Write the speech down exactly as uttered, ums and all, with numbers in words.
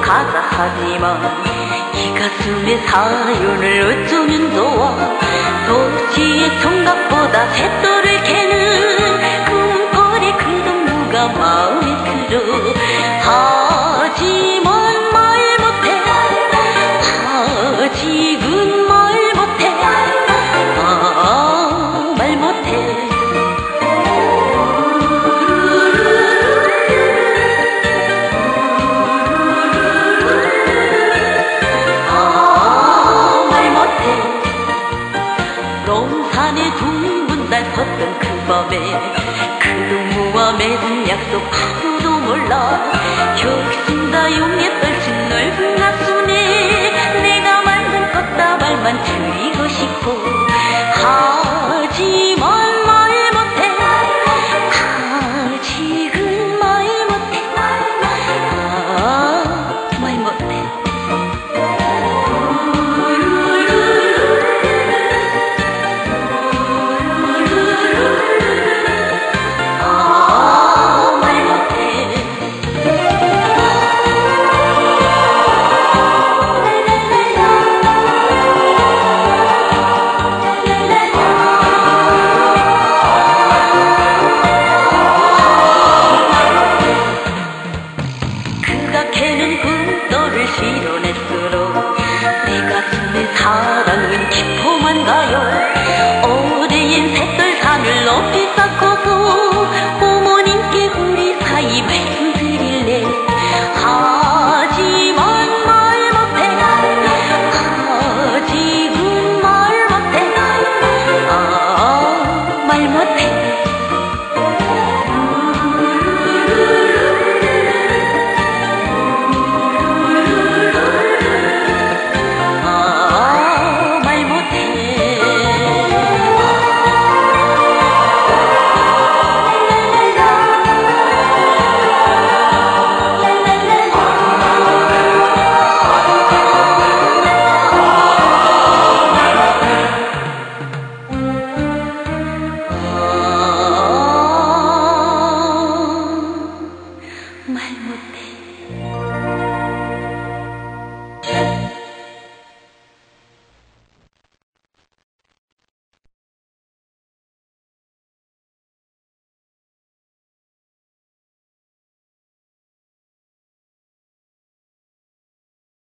하다하지만 이 가슴의 사연을 어쩌면 좋아. 도시의 총각보다 쇳돌을 캐는 금거리 그 동무가 마음에 들어. 하지만 말 못해, 아직은 말 못해, 아, 말 못해. 롱산에 둥근 달 섰던 그 밤에 그 동무와 맺은 약속 하루도 몰라. 결심다 용에 떨친 넓은 가슴에 내가 만든 꽃다발만 드리고 싶어. 하지만 말 못해, 아직은 말 못해, 아, 말 못해. 걔는 꿈돌을 실어냈으로 내 가슴에 사랑은 기포만 가요. 오래인 샛돌산을 높이 쌓고서 어머님께 우리 사이 말씀드릴래. 하지만 말 못해, 아직은 말 못해, 아, 말 못해. 말 못해.